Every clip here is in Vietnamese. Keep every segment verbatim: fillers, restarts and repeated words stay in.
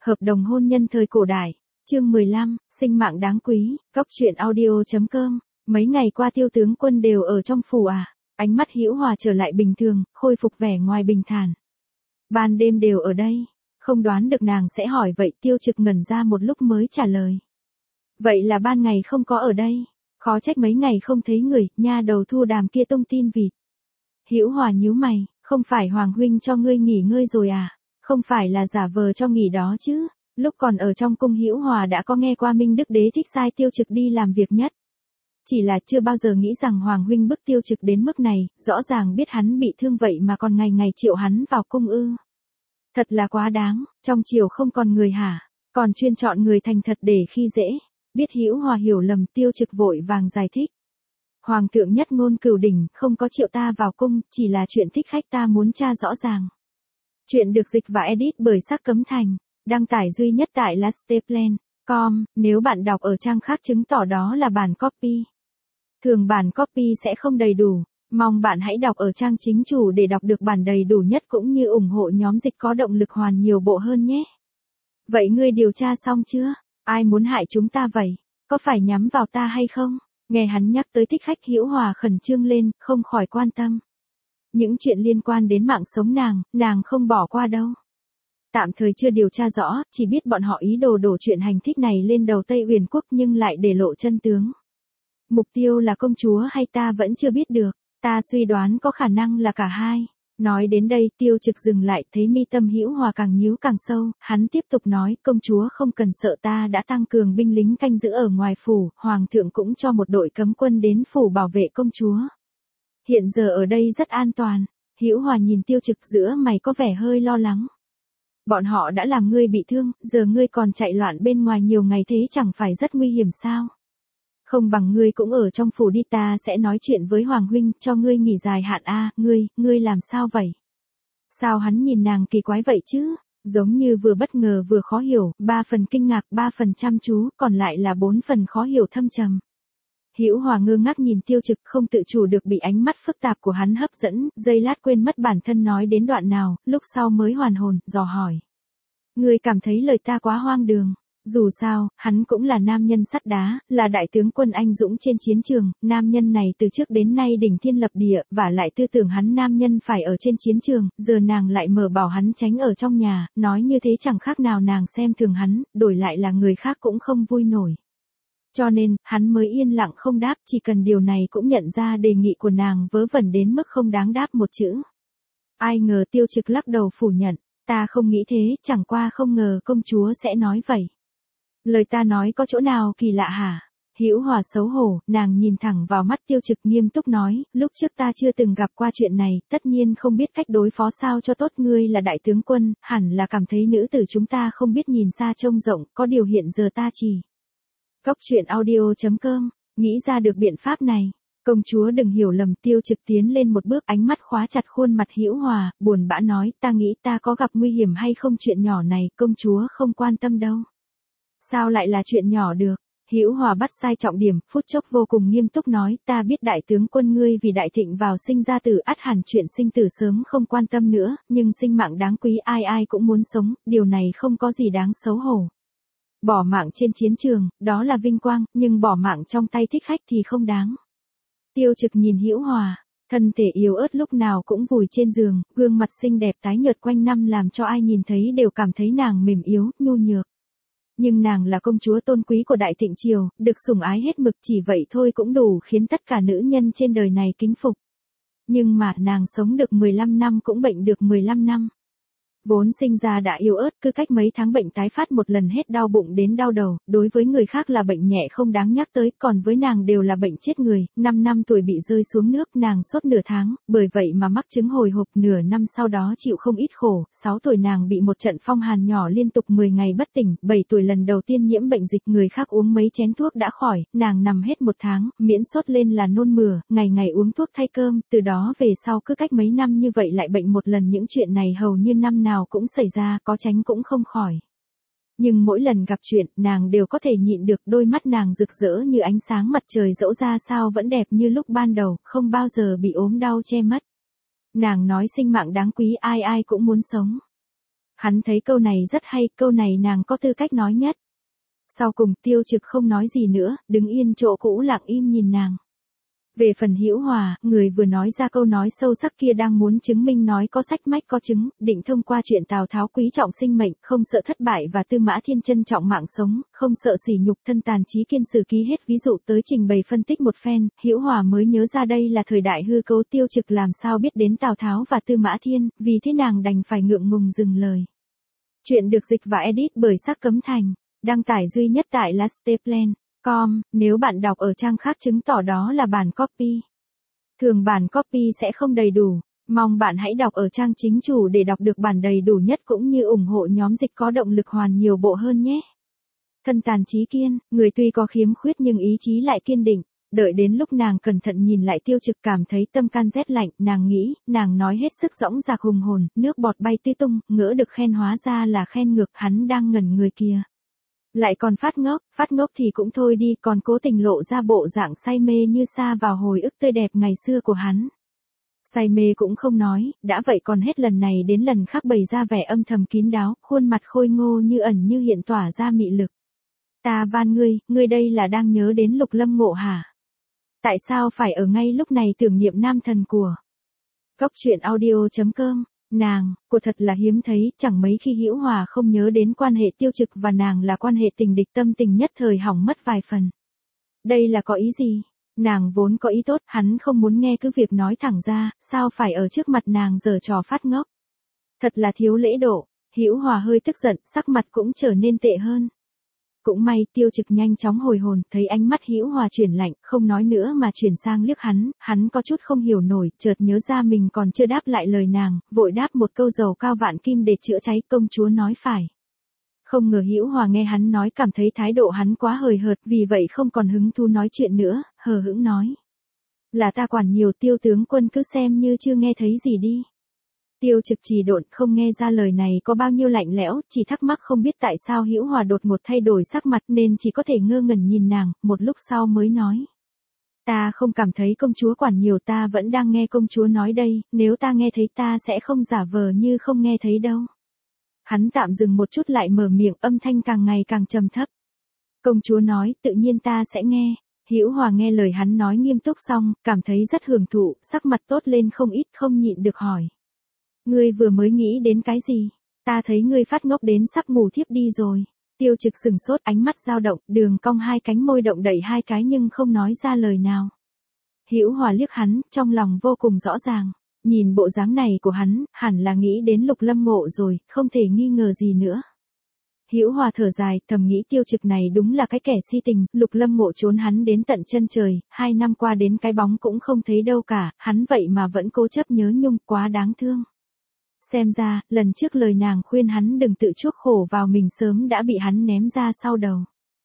Hợp đồng hôn nhân thời cổ đại. Chương mười lăm, sinh mạng đáng quý, Cóc truyện audio chấm com. Mấy ngày qua Tiêu tướng quân đều ở trong phủ à? Ánh mắt Hữu Hòa trở lại bình thường, khôi phục vẻ ngoài bình thản. Ban đêm đều ở đây. Không đoán được nàng sẽ hỏi vậy, Tiêu Trực ngẩn ra một lúc mới trả lời. Vậy là ban ngày không có ở đây. Khó trách mấy ngày không thấy người, nha đầu Thu Đàm kia tung tin vịt. Hữu Hòa nhíu mày, không phải Hoàng huynh cho ngươi nghỉ ngơi rồi à? Không phải là giả vờ cho nghỉ đó chứ? Lúc còn ở trong cung Hữu Hòa đã có nghe qua Minh Đức Đế thích sai Tiêu Trực đi làm việc nhất. Chỉ là chưa bao giờ nghĩ rằng Hoàng huynh bức Tiêu Trực đến mức này, rõ ràng biết hắn bị thương vậy mà còn ngày ngày triệu hắn vào cung ư. Thật là quá đáng, trong triều không còn người hả? Còn chuyên chọn người thành thật để khi dễ. Biết Hữu Hòa hiểu lầm, Tiêu Trực vội vàng giải thích. Hoàng thượng nhất ngôn cửu đỉnh, không có triệu ta vào cung, chỉ là chuyện thích khách ta muốn tra rõ ràng. Chuyện được dịch và edit bởi Sắc Cấm Thành, đăng tải duy nhất tại lasteplan chấm com, nếu bạn đọc ở trang khác chứng tỏ đó là bản copy. Thường bản copy sẽ không đầy đủ, mong bạn hãy đọc ở trang chính chủ để đọc được bản đầy đủ nhất cũng như ủng hộ nhóm dịch có động lực hoàn nhiều bộ hơn nhé. Vậy ngươi điều tra xong chưa? Ai muốn hại chúng ta vậy? Có phải nhắm vào ta hay không? Nghe hắn nhắc tới thích khách, Hữu Hòa khẩn trương lên, không khỏi quan tâm. Những chuyện liên quan đến mạng sống nàng, nàng không bỏ qua đâu. Tạm thời chưa điều tra rõ, chỉ biết bọn họ ý đồ đổ chuyện hành thích này lên đầu Tây Uyển Quốc nhưng lại để lộ chân tướng. Mục tiêu là công chúa hay ta vẫn chưa biết được, ta suy đoán có khả năng là cả hai. Nói đến đây Tiêu Trực dừng lại, thấy mi tâm Hữu Hòa càng nhíu càng sâu, hắn tiếp tục nói, công chúa không cần sợ, ta đã tăng cường binh lính canh giữ ở ngoài phủ, hoàng thượng cũng cho một đội cấm quân đến phủ bảo vệ công chúa. Hiện giờ ở đây rất an toàn. Hữu Hòa nhìn Tiêu Trực giữa mày có vẻ hơi lo lắng. Bọn họ đã làm ngươi bị thương, giờ ngươi còn chạy loạn bên ngoài nhiều ngày thế chẳng phải rất nguy hiểm sao? Không bằng ngươi cũng ở trong phủ đi, ta sẽ nói chuyện với Hoàng huynh, cho ngươi nghỉ dài hạn a. À, ngươi, ngươi làm sao vậy? Sao hắn nhìn nàng kỳ quái vậy chứ? Giống như vừa bất ngờ vừa khó hiểu, ba phần kinh ngạc, ba phần chăm chú, còn lại là bốn phần khó hiểu thâm trầm. Hữu Hòa ngơ ngác nhìn Tiêu Trực, không tự chủ được bị ánh mắt phức tạp của hắn hấp dẫn, giây lát quên mất bản thân nói đến đoạn nào, lúc sau mới hoàn hồn, dò hỏi. Ngươi cảm thấy lời ta quá hoang đường. Dù sao, hắn cũng là nam nhân sắt đá, là đại tướng quân anh dũng trên chiến trường, nam nhân này từ trước đến nay đỉnh thiên lập địa, và lại tư tưởng hắn nam nhân phải ở trên chiến trường, giờ nàng lại mở bảo hắn tránh ở trong nhà, nói như thế chẳng khác nào nàng xem thường hắn, đổi lại là người khác cũng không vui nổi. Cho nên, hắn mới yên lặng không đáp, chỉ cần điều này cũng nhận ra đề nghị của nàng vớ vẩn đến mức không đáng đáp một chữ. Ai ngờ Tiêu Trực lắc đầu phủ nhận, ta không nghĩ thế, chẳng qua không ngờ công chúa sẽ nói vậy. Lời ta nói có chỗ nào kỳ lạ hả? Hữu Hòa xấu hổ, nàng nhìn thẳng vào mắt Tiêu Trực nghiêm túc nói, lúc trước ta chưa từng gặp qua chuyện này, tất nhiên không biết cách đối phó sao cho tốt, ngươi là đại tướng quân, hẳn là cảm thấy nữ tử chúng ta không biết nhìn xa trông rộng, có điều hiện giờ ta chỉ. Cóc truyện audio chấm com, nghĩ ra được biện pháp này. Công chúa đừng hiểu lầm, Tiêu Trực tiến lên một bước, ánh mắt khóa chặt khuôn mặt Hữu Hòa, buồn bã nói, ta nghĩ ta có gặp nguy hiểm hay không, chuyện nhỏ này, công chúa không quan tâm đâu. Sao lại là chuyện nhỏ được? Hữu Hòa bắt sai trọng điểm, phút chốc vô cùng nghiêm túc nói, ta biết đại tướng quân ngươi vì đại thịnh vào sinh ra tử, ắt hẳn chuyện sinh tử sớm không quan tâm nữa, nhưng sinh mạng đáng quý ai ai cũng muốn sống, điều này không có gì đáng xấu hổ. Bỏ mạng trên chiến trường, đó là vinh quang, nhưng bỏ mạng trong tay thích khách thì không đáng. Tiêu Trực nhìn Hữu Hòa, thân thể yếu ớt lúc nào cũng vùi trên giường, gương mặt xinh đẹp tái nhợt quanh năm làm cho ai nhìn thấy đều cảm thấy nàng mềm yếu, nhu nhược. Nhưng nàng là công chúa tôn quý của Đại Thịnh Triều, được sủng ái hết mực, chỉ vậy thôi cũng đủ khiến tất cả nữ nhân trên đời này kính phục. Nhưng mà nàng sống được mười lăm năm cũng bệnh được mười lăm năm. Vốn sinh ra đã yếu ớt, cứ cách mấy tháng bệnh tái phát một lần, hết đau bụng đến đau đầu, đối với người khác là bệnh nhẹ không đáng nhắc tới, còn với nàng đều là bệnh chết người. Năm năm tuổi bị rơi xuống nước, nàng sốt nửa tháng, bởi vậy mà mắc chứng hồi hộp, nửa năm sau đó chịu không ít khổ. Sáu tuổi nàng bị một trận phong hàn nhỏ liên tục mười ngày bất tỉnh, bảy tuổi lần đầu tiên nhiễm bệnh dịch, người khác uống mấy chén thuốc đã khỏi, nàng nằm hết một tháng, miễn sốt lên là nôn mửa, ngày ngày uống thuốc thay cơm, từ đó về sau cứ cách mấy năm như vậy lại bệnh một lần, những chuyện này hầu như năm nào cũng xảy ra, có tránh cũng không khỏi. Nhưng mỗi lần gặp chuyện, nàng đều có thể nhịn được, đôi mắt nàng rực rỡ như ánh sáng mặt trời, dẫu ra sao vẫn đẹp như lúc ban đầu, không bao giờ bị ốm đau che mất. Nàng nói sinh mạng đáng quý ai ai cũng muốn sống. Hắn thấy câu này rất hay, câu này nàng có tư cách nói nhất. Sau cùng Tiêu Trực không nói gì nữa, đứng yên chỗ cũ lặng im nhìn nàng. Về phần Hữu Hòa, người vừa nói ra câu nói sâu sắc kia đang muốn chứng minh nói có sách mách có chứng, định thông qua chuyện Tào Tháo quý trọng sinh mệnh, không sợ thất bại và Tư Mã Thiên trân trọng mạng sống, không sợ sỉ nhục thân tàn Chí Kiên sử ký hết ví dụ tới trình bày phân tích một phen, Hữu Hòa mới nhớ ra đây là thời đại hư cấu. Tiêu Trực làm sao biết đến Tào Tháo và Tư Mã Thiên, vì thế nàng đành phải ngượng ngùng dừng lời. Chuyện được dịch và edit bởi Sắc Cấm Thành, đăng tải duy nhất tại lasteplan. Com, nếu bạn đọc ở trang khác chứng tỏ đó là bản copy. Thường bản copy sẽ không đầy đủ, mong bạn hãy đọc ở trang chính chủ để đọc được bản đầy đủ nhất cũng như ủng hộ nhóm dịch có động lực hoàn nhiều bộ hơn nhé. Thân tàn Chí Kiên, người tuy có khiếm khuyết nhưng ý chí lại kiên định, đợi đến lúc nàng cẩn thận nhìn lại Tiêu Trực cảm thấy tâm can rét lạnh, nàng nghĩ, nàng nói hết sức dõng dạc hùng hồn, nước bọt bay tứ tung, ngỡ được khen hóa ra là khen ngược, hắn đang ngẩn người kìa. Lại còn phát ngốc, phát ngốc thì cũng thôi đi, còn cố tình lộ ra bộ dạng say mê như sa vào hồi ức tươi đẹp ngày xưa của hắn. Say mê cũng không nói, đã vậy còn hết lần này đến lần khác bày ra vẻ âm thầm kín đáo, khuôn mặt khôi ngô như ẩn như hiện tỏa ra mị lực. Ta van ngươi, ngươi đây là đang nhớ đến Lục Lâm Ngộ hả? Tại sao phải ở ngay lúc này tưởng niệm nam thần của Cốc truyện audio chấm com? Nàng, của thật là hiếm thấy, chẳng mấy khi Hữu Hòa không nhớ đến quan hệ Tiêu Trực và nàng là quan hệ tình địch, tâm tình nhất thời hỏng mất vài phần. Đây là có ý gì? Nàng vốn có ý tốt, hắn không muốn nghe cứ việc nói thẳng ra, sao phải ở trước mặt nàng giở trò phát ngốc. Thật là thiếu lễ độ. Hữu Hòa hơi tức giận, sắc mặt cũng trở nên tệ hơn. Cũng may Tiêu Trực nhanh chóng hồi hồn, thấy ánh mắt Hữu Hòa chuyển lạnh, không nói nữa mà chuyển sang liếc hắn, hắn có chút không hiểu nổi, chợt nhớ ra mình còn chưa đáp lại lời nàng, vội đáp một câu dầu cao vạn kim để chữa cháy. Công chúa nói phải. Không ngờ Hữu Hòa nghe hắn nói cảm thấy thái độ hắn quá hời hợt, vì vậy không còn hứng thú nói chuyện nữa, hờ hững nói. Là ta quản nhiều, Tiêu tướng quân cứ xem như chưa nghe thấy gì đi. Tiêu Trực trì độn không nghe ra lời này có bao nhiêu lạnh lẽo, chỉ thắc mắc không biết tại sao Hữu Hòa đột ngột thay đổi sắc mặt nên chỉ có thể ngơ ngẩn nhìn nàng, một lúc sau mới nói. Ta không cảm thấy công chúa quản nhiều, ta vẫn đang nghe công chúa nói đây, nếu ta nghe thấy ta sẽ không giả vờ như không nghe thấy đâu. Hắn tạm dừng một chút lại mở miệng, âm thanh càng ngày càng trầm thấp. Công chúa nói, tự nhiên ta sẽ nghe. Hữu Hòa nghe lời hắn nói nghiêm túc xong, cảm thấy rất hưởng thụ, sắc mặt tốt lên không ít, không nhịn được hỏi. Ngươi vừa mới nghĩ đến cái gì? Ta thấy ngươi phát ngốc đến sắp ngủ thiếp đi rồi. Tiêu Trực sừng sốt, ánh mắt dao động, đường cong hai cánh môi động đậy hai cái nhưng không nói ra lời nào. Hữu Hòa liếc hắn, trong lòng vô cùng rõ ràng. Nhìn bộ dáng này của hắn, hẳn là nghĩ đến Lục Lâm Ngộ rồi, không thể nghi ngờ gì nữa. Hữu Hòa thở dài, thầm nghĩ Tiêu Trực này đúng là cái kẻ si tình, Lục Lâm Ngộ trốn hắn đến tận chân trời, hai năm qua đến cái bóng cũng không thấy đâu cả, hắn vậy mà vẫn cố chấp nhớ nhung, quá đáng thương. Xem ra, lần trước lời nàng khuyên hắn đừng tự chuốc khổ vào mình sớm đã bị hắn ném ra sau đầu.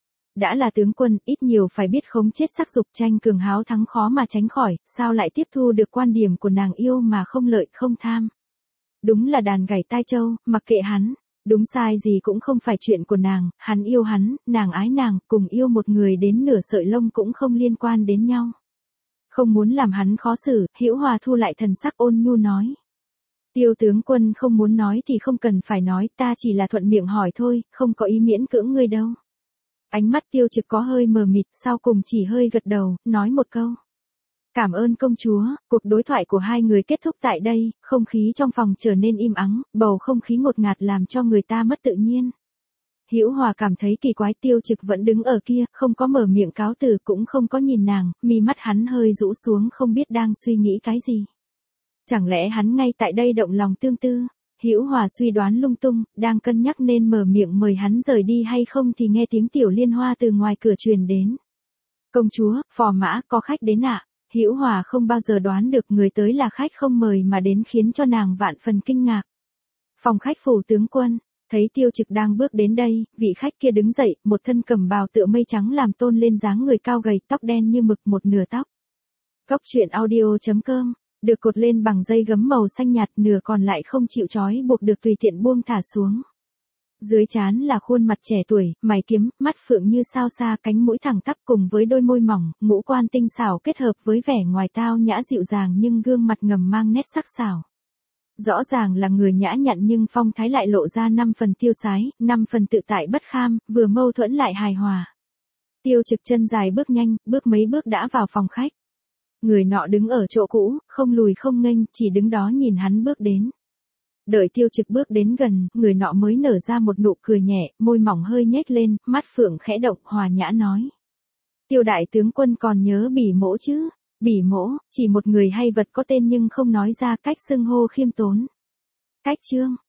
Đã là tướng quân, ít nhiều phải biết khống chết sắc dục, tranh cường háo thắng khó mà tránh khỏi, sao lại tiếp thu được quan điểm của nàng yêu mà không lợi không tham. Đúng là đàn gảy tai trâu, mặc kệ hắn, đúng sai gì cũng không phải chuyện của nàng, hắn yêu hắn, nàng ái nàng, cùng yêu một người đến nửa sợi lông cũng không liên quan đến nhau. Không muốn làm hắn khó xử, Hữu Hòa thu lại thần sắc ôn nhu nói. Tiêu tướng quân không muốn nói thì không cần phải nói, ta chỉ là thuận miệng hỏi thôi, không có ý miễn cưỡng ngươi đâu. Ánh mắt Tiêu Trực có hơi mờ mịt, sau cùng chỉ hơi gật đầu, nói một câu. Cảm ơn công chúa. Cuộc đối thoại của hai người kết thúc tại đây, không khí trong phòng trở nên im ắng, bầu không khí ngột ngạt làm cho người ta mất tự nhiên. Hữu Hòa cảm thấy kỳ quái, Tiêu Trực vẫn đứng ở kia, không có mở miệng cáo từ cũng không có nhìn nàng, mi mắt hắn hơi rũ xuống không biết đang suy nghĩ cái gì. Chẳng lẽ hắn ngay tại đây động lòng tương tư? Hữu Hòa suy đoán lung tung, đang cân nhắc nên mở miệng mời hắn rời đi hay không thì nghe tiếng Tiểu Liên Hoa từ ngoài cửa truyền đến. Công chúa, phò mã, có khách đến ạ. Hữu Hòa không bao giờ đoán được người tới là khách không mời mà đến khiến cho nàng vạn phần kinh ngạc. Phòng khách phủ tướng quân, thấy Tiêu Trực đang bước đến đây, vị khách kia đứng dậy, một thân cẩm bào tựa mây trắng làm tôn lên dáng người cao gầy, tóc đen như mực một nửa tóc. Cốc truyện audio chấm com được cột lên bằng dây gấm màu xanh nhạt, nửa còn lại không chịu trói buộc được tùy tiện buông thả xuống. Dưới trán là khuôn mặt trẻ tuổi, mày kiếm, mắt phượng như sao xa, cánh mũi thẳng tắp cùng với đôi môi mỏng, ngũ quan tinh xảo kết hợp với vẻ ngoài tao nhã dịu dàng nhưng gương mặt ngầm mang nét sắc sảo. Rõ ràng là người nhã nhặn nhưng phong thái lại lộ ra năm phần tiêu sái, năm phần tự tại bất kham, vừa mâu thuẫn lại hài hòa. Tiêu Trực chân dài bước nhanh, bước mấy bước đã vào phòng khách. Người nọ đứng ở chỗ cũ, không lùi không nghênh, chỉ đứng đó nhìn hắn bước đến. Đợi Tiêu Trực bước đến gần, người nọ mới nở ra một nụ cười nhẹ, môi mỏng hơi nhếch lên, mắt phượng khẽ động, hòa nhã nói. Tiêu đại tướng quân còn nhớ Bỉ Mỗ chứ? Bỉ Mỗ, chỉ một người hay vật có tên nhưng không nói ra, cách xưng hô khiêm tốn. Cách Trương,